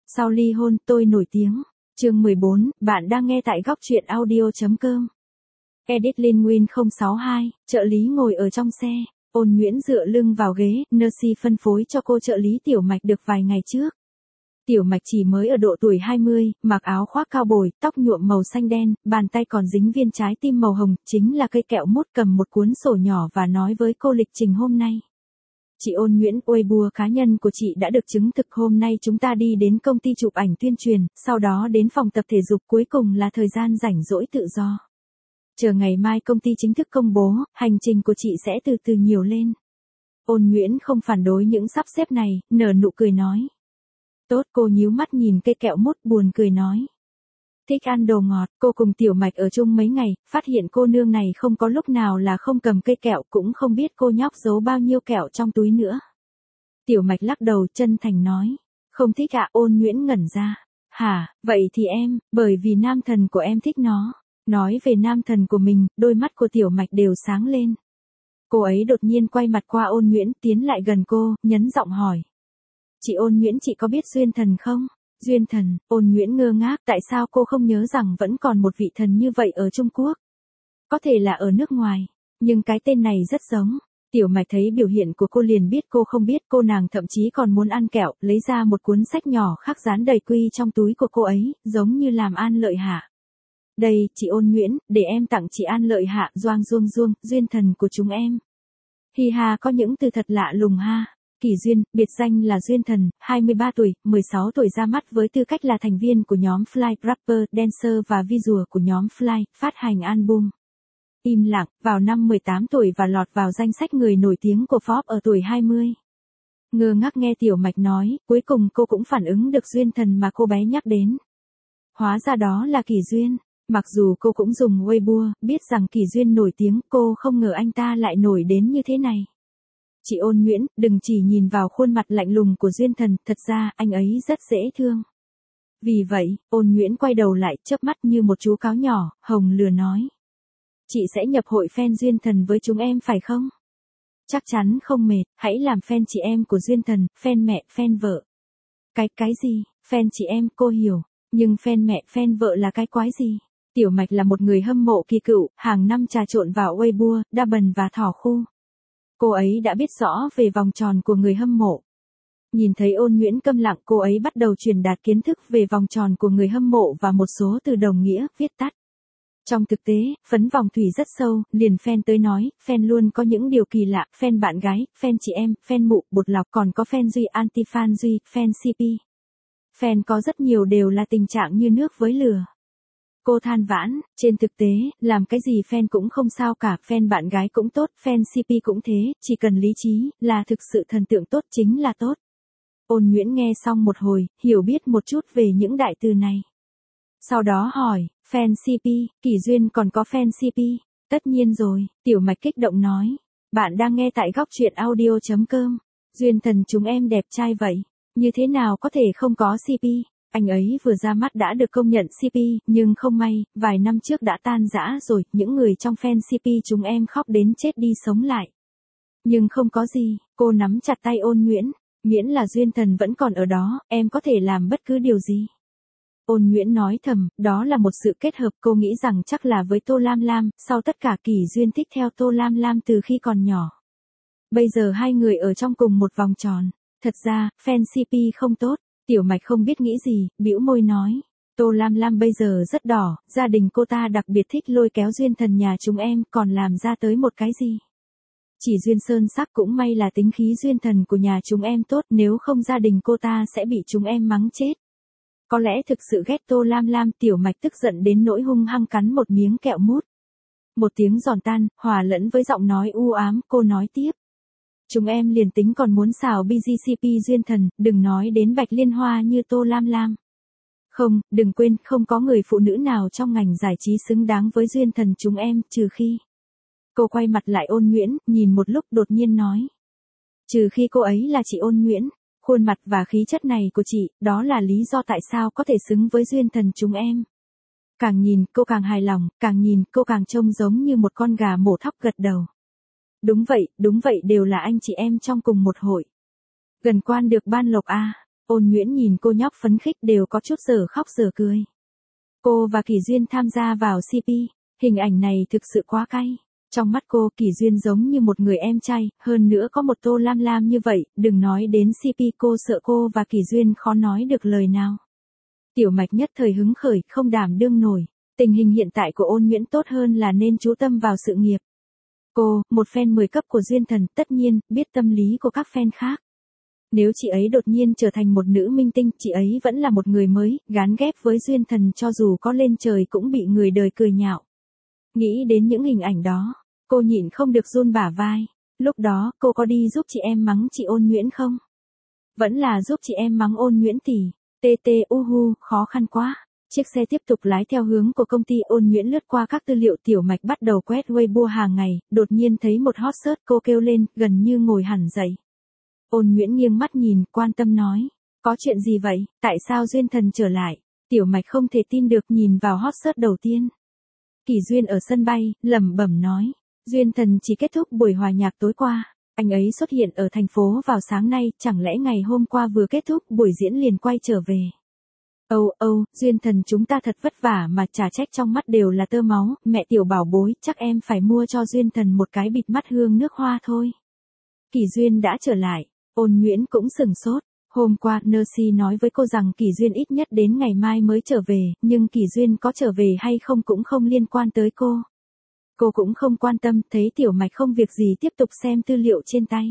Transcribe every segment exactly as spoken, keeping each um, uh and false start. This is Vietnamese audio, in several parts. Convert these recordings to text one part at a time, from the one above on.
Sau ly hôn, tôi nổi tiếng. Chương mười bốn, bạn đang nghe tại góc truyện audio.com. Edit Linh Nguyên không sáu hai, trợ lý ngồi ở trong xe, Ôn Nguyễn dựa lưng vào ghế, Nursey phân phối cho cô trợ lý Tiểu Mạch được vài ngày trước. Tiểu Mạch chỉ mới ở độ tuổi hai mươi, mặc áo khoác cao bồi, tóc nhuộm màu xanh đen, bàn tay còn dính viên trái tim màu hồng, chính là cây kẹo mút, cầm một cuốn sổ nhỏ và nói với cô lịch trình hôm nay. Chị Ôn Nguyễn, Weibo cá nhân của chị đã được chứng thực, hôm nay chúng ta đi đến công ty chụp ảnh tuyên truyền, sau đó đến phòng tập thể dục, cuối cùng là thời gian rảnh rỗi tự do. Chờ ngày mai công ty chính thức công bố, hành trình của chị sẽ từ từ nhiều lên. Ôn Nguyễn không phản đối những sắp xếp này, nở nụ cười nói. Tốt, cô nhíu mắt nhìn cây kẹo mút, buồn cười nói. Thích ăn đồ ngọt, cô cùng Tiểu Mạch ở chung mấy ngày, phát hiện cô nương này không có lúc nào là không cầm cây kẹo, cũng không biết cô nhóc giấu bao nhiêu kẹo trong túi nữa. Tiểu Mạch lắc đầu chân thành nói. Không thích ạ. Ôn Nguyễn ngẩn ra. Hả, vậy thì em, bởi vì nam thần của em thích nó. Nói về nam thần của mình, đôi mắt của Tiểu Mạch đều sáng lên. Cô ấy đột nhiên quay mặt qua Ôn Nguyễn, tiến lại gần cô, nhấn giọng hỏi. Chị Ôn Nguyễn, chị có biết duyên thần không? Duyên thần, Ôn Nguyễn ngơ ngác, tại sao cô không nhớ rằng vẫn còn một vị thần như vậy ở Trung Quốc? Có thể là ở nước ngoài, nhưng cái tên này rất giống. Tiểu Mạch thấy biểu hiện của cô liền biết cô không biết, cô nàng thậm chí còn muốn ăn kẹo, lấy ra một cuốn sách nhỏ khắc dán đầy quy trong túi của cô ấy, giống như làm An Lợi Hạ. Đây, chị Ôn Nguyễn, để em tặng chị An Lợi Hạ, Doang Duông Duông, duyên thần của chúng em. Hi ha, có những từ thật lạ lùng ha. Kỳ Duyên, biệt danh là Duyên Thần, hai mươi ba tuổi, mười sáu tuổi ra mắt với tư cách là thành viên của nhóm Fly, rapper, dancer và visual của nhóm Fly, phát hành album. Im lặng, vào năm mười tám tuổi và lọt vào danh sách người nổi tiếng của Forbes ở tuổi hai mươi. Ngơ ngác nghe Tiểu Mạch nói, cuối cùng cô cũng phản ứng được Duyên Thần mà cô bé nhắc đến. Hóa ra đó là Kỳ Duyên. Mặc dù cô cũng dùng Weibo, biết rằng Kỳ Duyên nổi tiếng, cô không ngờ anh ta lại nổi đến như thế này. Chị Ôn Nguyễn, đừng chỉ nhìn vào khuôn mặt lạnh lùng của Duyên Thần, thật ra, anh ấy rất dễ thương. Vì vậy, Ôn Nguyễn quay đầu lại, chớp mắt như một chú cáo nhỏ, hồng lừa nói. Chị sẽ nhập hội fan Duyên Thần với chúng em phải không? Chắc chắn không mệt, hãy làm fan chị em của Duyên Thần, fan mẹ, fan vợ. Cái, cái gì? Fan chị em, cô hiểu, nhưng fan mẹ, fan vợ là cái quái gì? Tiểu Mạch là một người hâm mộ kỳ cựu, hàng năm trà trộn vào Weibo, Đa Bần và Thỏ Khu. Cô ấy đã biết rõ về vòng tròn của người hâm mộ. Nhìn thấy Ôn Nguyễn câm lặng, cô ấy bắt đầu truyền đạt kiến thức về vòng tròn của người hâm mộ và một số từ đồng nghĩa, viết tắt. Trong thực tế, phấn vòng thủy rất sâu, liền fan tới nói, fan luôn có những điều kỳ lạ, fan bạn gái, fan chị em, fan mụ, bột lọc, còn có fan duy, anti-fan duy, fan xê pê. Fan có rất nhiều đều là tình trạng như nước với lửa. Cô than vãn, trên thực tế, làm cái gì fan cũng không sao cả, fan bạn gái cũng tốt, fan xê pê cũng thế, chỉ cần lý trí, là thực sự thần tượng tốt chính là tốt. Ôn Nguyễn nghe xong một hồi, hiểu biết một chút về những đại từ này. Sau đó hỏi, fan xê pê, Kỳ Duyên còn có fan xê pê? Tất nhiên rồi, Tiểu Mạch kích động nói. Bạn đang nghe tại góc truyện audio.com. Duyên Thần chúng em đẹp trai vậy, như thế nào có thể không có xê pê? Anh ấy vừa ra mắt đã được công nhận xê pê, nhưng không may, vài năm trước đã tan rã rồi, những người trong fan xê pê chúng em khóc đến chết đi sống lại. Nhưng không có gì, cô nắm chặt tay Ôn Nguyễn, miễn là Duyên Thần vẫn còn ở đó, em có thể làm bất cứ điều gì. Ôn Nguyễn nói thầm, đó là một sự kết hợp, cô nghĩ rằng chắc là với Tô Lam Lam, sau tất cả Kỳ Duyên thích theo Tô Lam Lam từ khi còn nhỏ. Bây giờ hai người ở trong cùng một vòng tròn, thật ra, fan xê pê không tốt. Tiểu Mạch không biết nghĩ gì, bĩu môi nói. Tô Lam Lam bây giờ rất đỏ, gia đình cô ta đặc biệt thích lôi kéo Duyên Thần nhà chúng em, còn làm ra tới một cái gì. Chỉ Duyên Sơn sắc, cũng may là tính khí Duyên Thần của nhà chúng em tốt, nếu không gia đình cô ta sẽ bị chúng em mắng chết. Có lẽ thực sự ghét Tô Lam Lam. Tiểu Mạch tức giận đến nỗi hung hăng cắn một miếng kẹo mút. Một tiếng giòn tan, hòa lẫn với giọng nói u ám, cô nói tiếp. Chúng em liền tính còn muốn xào bê giê xê pê Duyên Thần, đừng nói đến Bạch Liên Hoa như Tô Lam Lam. Không, đừng quên, không có người phụ nữ nào trong ngành giải trí xứng đáng với Duyên Thần chúng em, trừ khi. Cô quay mặt lại Ôn Nguyễn, nhìn một lúc đột nhiên nói. Trừ khi cô ấy là chị Ôn Nguyễn, khuôn mặt và khí chất này của chị, đó là lý do tại sao có thể xứng với Duyên Thần chúng em. Càng nhìn, cô càng hài lòng, càng nhìn, cô càng trông giống như một con gà mổ thóc gật đầu. Đúng vậy, đúng vậy, đều là anh chị em trong cùng một hội. Gần quan được ban lộc a. Ôn Nguyễn nhìn cô nhóc phấn khích đều có chút giờ khóc giờ cười. Cô và Kỳ Duyên tham gia vào xê pê, hình ảnh này thực sự quá cay. Trong mắt cô, Kỳ Duyên giống như một người em trai, hơn nữa có một Tô Lam Lam như vậy, đừng nói đến xê pê, cô sợ cô và Kỳ Duyên khó nói được lời nào. Tiểu Mạch nhất thời hứng khởi, không đảm đương nổi. Tình hình hiện tại của Ôn Nguyễn tốt hơn là nên chú tâm vào sự nghiệp. Cô, một fan mười cấp của Duyên Thần, tất nhiên, biết tâm lý của các fan khác. Nếu chị ấy đột nhiên trở thành một nữ minh tinh, chị ấy vẫn là một người mới, gán ghép với Duyên Thần cho dù có lên trời cũng bị người đời cười nhạo. Nghĩ đến những hình ảnh đó, cô nhịn không được run bả vai. Lúc đó, cô có đi giúp chị em mắng chị Ôn Nguyễn không? Vẫn là giúp chị em mắng Ôn Nguyễn tỷ. Tê tê uhu, khó khăn quá. Chiếc xe tiếp tục lái theo hướng của công ty. Ôn Nguyễn lướt qua các tư liệu. Tiểu Mạch bắt đầu quét Weibo hàng ngày, đột nhiên thấy một hot search, cô kêu lên, gần như ngồi hẳn dậy. Ôn Nguyễn nghiêng mắt nhìn, quan tâm nói, có chuyện gì vậy, tại sao Duyên Thần trở lại? Tiểu Mạch không thể tin được nhìn vào hot search đầu tiên. Kỳ Duyên ở sân bay, lẩm bẩm nói, Duyên Thần chỉ kết thúc buổi hòa nhạc tối qua, anh ấy xuất hiện ở thành phố vào sáng nay, chẳng lẽ ngày hôm qua vừa kết thúc buổi diễn liền quay trở về? Âu oh, âu, oh, Duyên Thần chúng ta thật vất vả mà chả trách trong mắt đều là tơ máu, mẹ Tiểu bảo bối, chắc em phải mua cho Duyên Thần một cái bịt mắt hương nước hoa thôi. Kỳ Duyên đã trở lại, Ôn Nguyễn cũng sừng sốt. Hôm qua, Nercy nói với cô rằng Kỳ Duyên ít nhất đến ngày mai mới trở về, nhưng Kỳ Duyên có trở về hay không cũng không liên quan tới cô. Cô cũng không quan tâm, thấy Tiểu Mạch không việc gì tiếp tục xem tư liệu trên tay.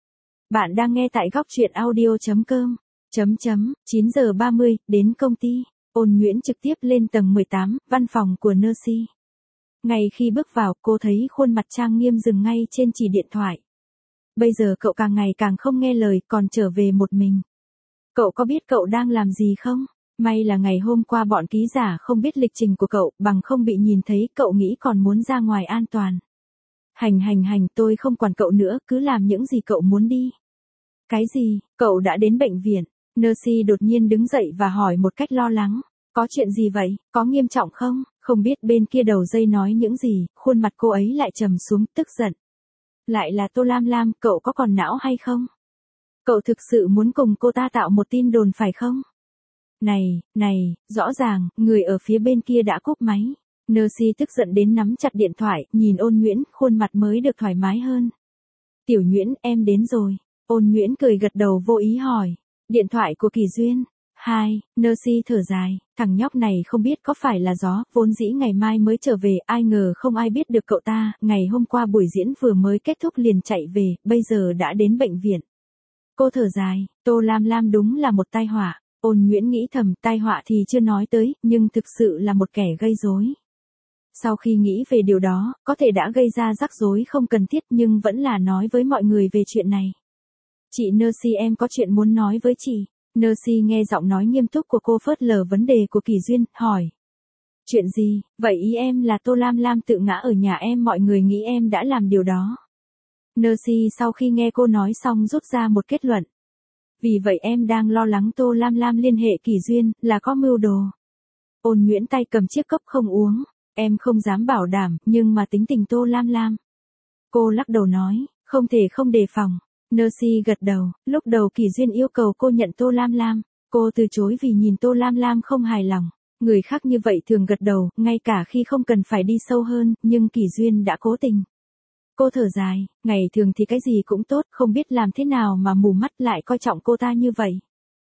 Bạn đang nghe tại góc truyện audio chấm com. Chấm chấm, chín giờ ba mươi, đến công ty, Ôn Nguyễn trực tiếp lên tầng mười tám, văn phòng của Nercy. Ngay khi bước vào, cô thấy khuôn mặt trang nghiêm dừng ngay trên chỉ điện thoại. Bây giờ cậu càng ngày càng không nghe lời, còn trở về một mình. Cậu có biết cậu đang làm gì không? May là ngày hôm qua bọn ký giả không biết lịch trình của cậu, bằng không bị nhìn thấy, cậu nghĩ còn muốn ra ngoài an toàn. Hành hành hành, tôi không quản cậu nữa, cứ làm những gì cậu muốn đi. Cái gì, cậu đã đến bệnh viện? Nercy đột nhiên đứng dậy và hỏi một cách lo lắng. Có chuyện gì vậy, có nghiêm trọng không? Không biết bên kia đầu dây nói những gì, khuôn mặt cô ấy lại trầm xuống, tức giận. Lại là Tô Lam Lam, cậu có còn não hay không? Cậu thực sự muốn cùng cô ta tạo một tin đồn phải không? Này, này, rõ ràng, người ở phía bên kia đã cúp máy. Nercy tức giận đến nắm chặt điện thoại, nhìn Ôn Nguyễn, khuôn mặt mới được thoải mái hơn. Tiểu Nguyễn, em đến rồi. Ôn Nguyễn cười gật đầu vô ý hỏi. Điện thoại của Kỳ Duyên. Hai, Nercy thở dài, thằng nhóc này không biết có phải là gió, vốn dĩ ngày mai mới trở về, ai ngờ không ai biết được cậu ta, ngày hôm qua buổi diễn vừa mới kết thúc liền chạy về, bây giờ đã đến bệnh viện. Cô thở dài, Tô Lam Lam đúng là một tai họa. Ôn Nguyễn nghĩ thầm, tai họa thì chưa nói tới, nhưng thực sự là một kẻ gây rối. Sau khi nghĩ về điều đó, có thể đã gây ra rắc rối không cần thiết nhưng vẫn là nói với mọi người về chuyện này. Chị Nercy, em có chuyện muốn nói với chị. Nercy nghe giọng nói nghiêm túc của cô phớt lờ vấn đề của Kỳ Duyên, hỏi. Chuyện gì, vậy ý em là Tô Lam Lam tự ngã ở nhà em, mọi người nghĩ em đã làm điều đó. Nercy sau khi nghe cô nói xong rút ra một kết luận. Vì vậy em đang lo lắng Tô Lam Lam liên hệ Kỳ Duyên, là có mưu đồ. Ôn Nguyễn tay cầm chiếc cốc không uống. Em không dám bảo đảm, nhưng mà tính tình Tô Lam Lam. Cô lắc đầu nói, không thể không đề phòng. Nercy gật đầu, lúc đầu Kỳ Duyên yêu cầu cô nhận Tô Lam Lam. Cô từ chối vì nhìn Tô Lam Lam không hài lòng. Người khác như vậy thường gật đầu, ngay cả khi không cần phải đi sâu hơn, nhưng Kỳ Duyên đã cố tình. Cô thở dài, ngày thường thì cái gì cũng tốt, không biết làm thế nào mà mù mắt lại coi trọng cô ta như vậy.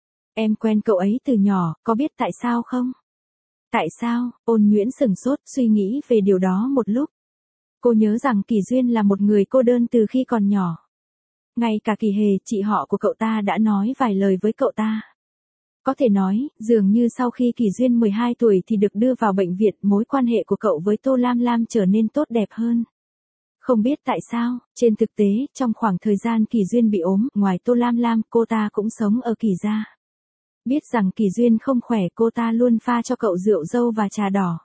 Em quen cậu ấy từ nhỏ, có biết tại sao không? Tại sao? Ôn Nguyễn sửng sốt, suy nghĩ về điều đó một lúc. Cô nhớ rằng Kỳ Duyên là một người cô đơn từ khi còn nhỏ. Ngay cả Kỳ Hề, chị họ của cậu ta đã nói vài lời với cậu ta. Có thể nói, dường như sau khi Kỳ Duyên mười hai tuổi thì được đưa vào bệnh viện, mối quan hệ của cậu với Tô Lam Lam trở nên tốt đẹp hơn. Không biết tại sao, trên thực tế, trong khoảng thời gian Kỳ Duyên bị ốm, ngoài Tô Lam Lam, cô ta cũng sống ở Kỳ gia. Biết rằng Kỳ Duyên không khỏe, cô ta luôn pha cho cậu rượu dâu và trà đỏ.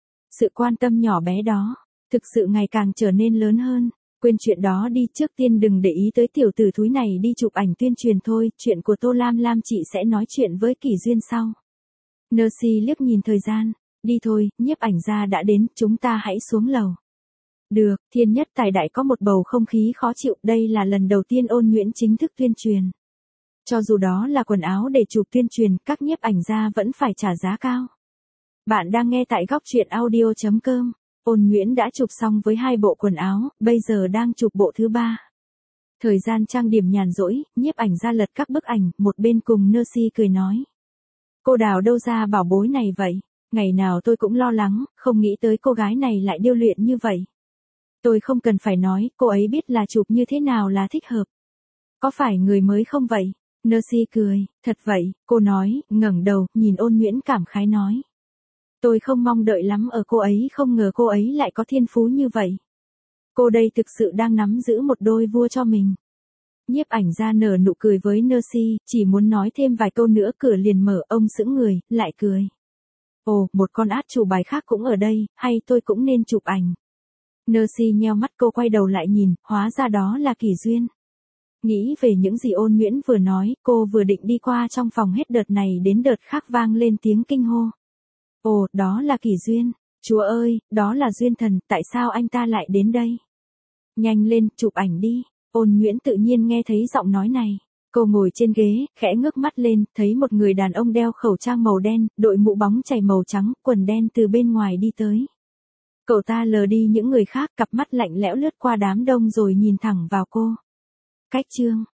Sự quan tâm nhỏ bé đó, thực sự ngày càng trở nên lớn hơn. Quên chuyện đó đi, trước tiên đừng để ý tới tiểu tử thúi này, đi chụp ảnh tuyên truyền thôi, chuyện của Tô Lam Lam chị sẽ nói chuyện với Kỳ Duyên sau. Nercy liếc nhìn thời gian, đi thôi, nhiếp ảnh gia đã đến, chúng ta hãy xuống lầu. Được, Thiên Nhất Tài Đại có một bầu không khí khó chịu, đây là lần đầu tiên Ôn Nguyễn chính thức tuyên truyền. Cho dù đó là quần áo để chụp tuyên truyền, các nhiếp ảnh gia vẫn phải trả giá cao. Bạn đang nghe tại góc truyện audio chấm com. Ôn Nguyễn đã chụp xong với hai bộ quần áo, bây giờ đang chụp bộ thứ ba. Thời gian trang điểm nhàn rỗi, nhiếp ảnh gia lật các bức ảnh, một bên cùng Nercy cười nói. Cô đào đâu ra bảo bối này vậy? Ngày nào tôi cũng lo lắng, không nghĩ tới cô gái này lại điêu luyện như vậy. Tôi không cần phải nói, cô ấy biết là chụp như thế nào là thích hợp. Có phải người mới không vậy? Nercy cười, thật vậy, cô nói, ngẩng đầu, nhìn Ôn Nguyễn cảm khái nói. Tôi không mong đợi lắm ở cô ấy, không ngờ cô ấy lại có thiên phú như vậy. Cô đây thực sự đang nắm giữ một đôi vua cho mình. Nhiếp ảnh gia nở nụ cười với Nercy, chỉ muốn nói thêm vài câu nữa cửa liền mở, ông sững người, lại cười. Ồ, một con át chủ bài khác cũng ở đây, hay tôi cũng nên chụp ảnh. Nercy nheo mắt, cô quay đầu lại nhìn, hóa ra đó là Kỳ Duyên. Nghĩ về những gì Ôn Nguyễn vừa nói, cô vừa định đi qua trong phòng hết đợt này đến đợt khác vang lên tiếng kinh hô. Ồ, đó là Kỳ Duyên. Chúa ơi, đó là Duyên thần, tại sao anh ta lại đến đây? Nhanh lên, chụp ảnh đi. Ôn Nguyễn tự nhiên nghe thấy giọng nói này. Cô ngồi trên ghế, khẽ ngước mắt lên, thấy một người đàn ông đeo khẩu trang màu đen, đội mũ bóng chảy màu trắng, quần đen từ bên ngoài đi tới. Cậu ta lờ đi những người khác, cặp mắt lạnh lẽo lướt qua đám đông rồi nhìn thẳng vào cô. Cách chương